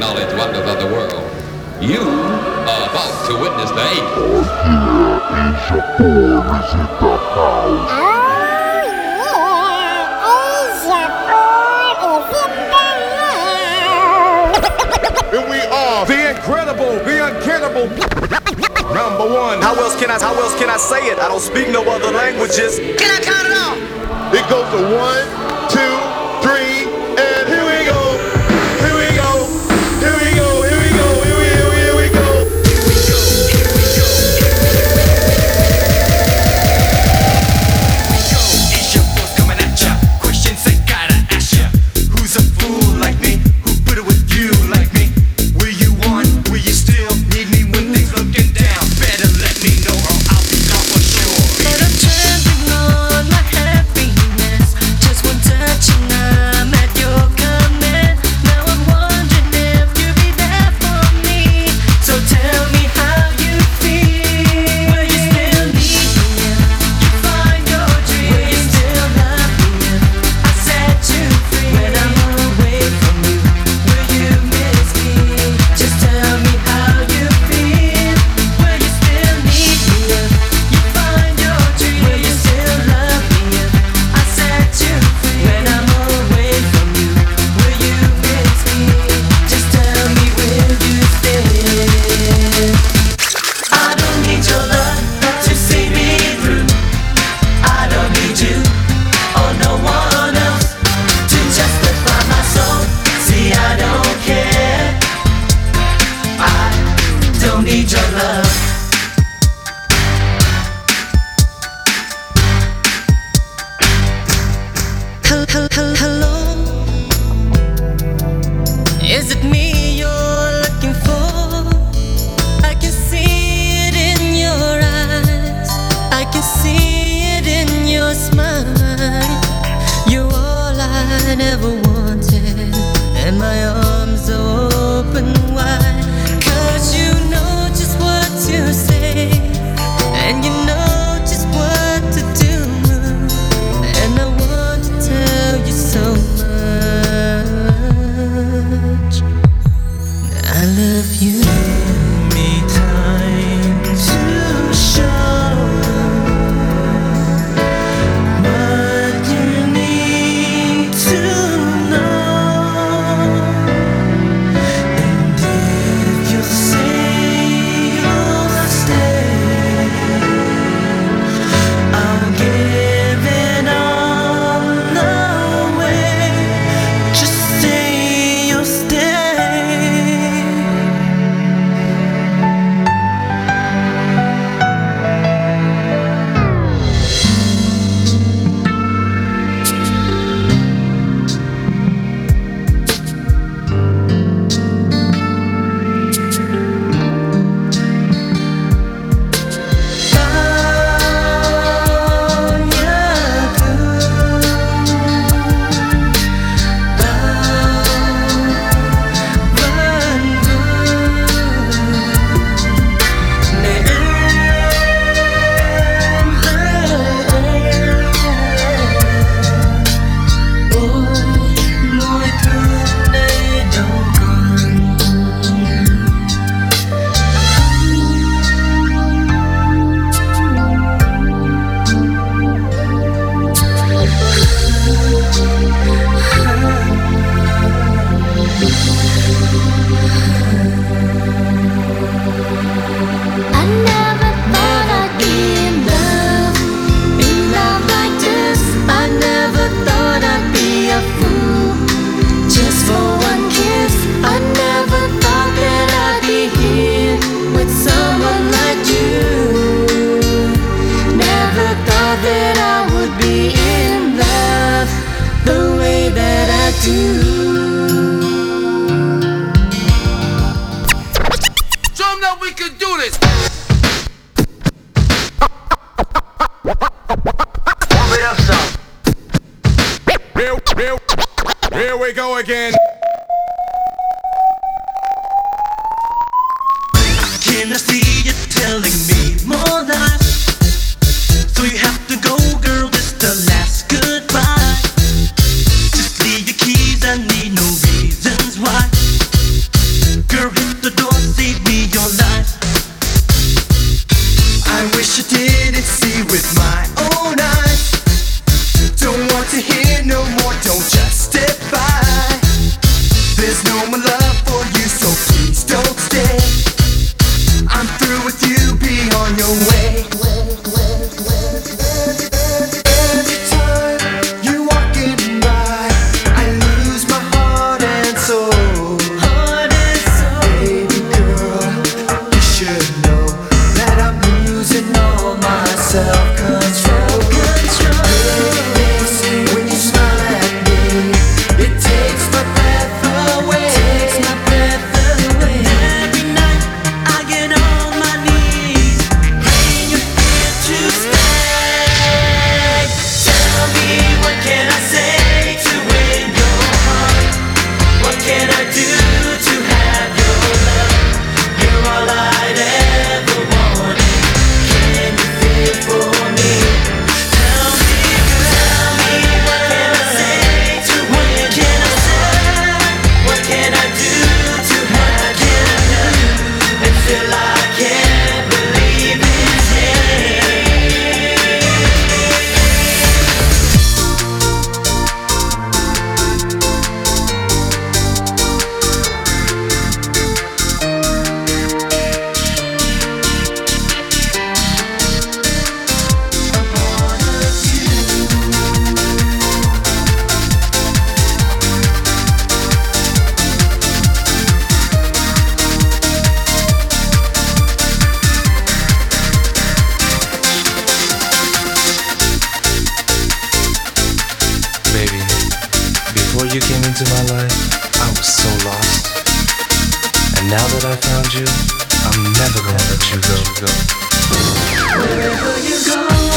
unacknowledged wonders of the world. You are about to witness the eighth. And we are the incredible, the uncannibal number one. How else can I say it? I don't speak no other languages. Can I count it off? It goes to 1, 2, 3, and here we go. Here we go. Here we go. Here we go. Here we go. It's your boss coming at ya. Questions I gotta ask ya. Who's a fool like me? Who put it with you like me? Will you want? Will you still need me when things looking down? Better let me know or I'll be gone for sure. But I'm turning on my happiness. Just one touch and I'm at your command. Now I'm wondering if you'll be there for me. So tell me how you feel. Will you still need me? You find your dream. Will you still love me? I set you free. When I'm away from you, will you miss me? Just tell me how you feel. Will you still need me? You find your dream. Will you still love me? I set you free. When I'm away from you, will you miss me? Just tell me, will you stay? I don't need your love to see me through. I don't need you or no one else to justify my soul. See, I don't care. I don't need your love. Hello, is it me you're looking for? I can see it in your eyes. I can see it in your smile. You're all I ever wanted, and my arms are open wide. 'Cause you know just what to say, and you know just what to do. And I want to tell you so much. I love you. Give me time to show what you need to know. And if you say you'll stay, I'll give it all away. Just say you'll stay. I never thought I'd be in love like this. I never thought I'd be a fool just for one kiss. I never thought that I'd be here with someone like you. Never thought that I would be in love the way that I do. Show them that we can do this. Pump it up some. Here we go again. Can I see you telling me more lies? So you have to go, girl, this the last goodbye. Just leave your keys, I need no reasons why. my love for you, so please don't stay. I'm through with you, be on your way. Every time you're walking by, I lose my heart and soul. Baby girl, you should know that I'm losing all my self-control. When you smile at me, it takes my breath away. Every night I get on my knees, praying you're here to stay. Tell me, what can I say to win your heart? What can I do to have your love? You're all I'd ever wanted. Can you feel for me? Tell me, what can I say to win your heart? What can I do to have your love? And feel I can't believe it. Baby, before you came into my life, I was so lost. And now that I found you, I'm never gonna let you go. Wherever you go,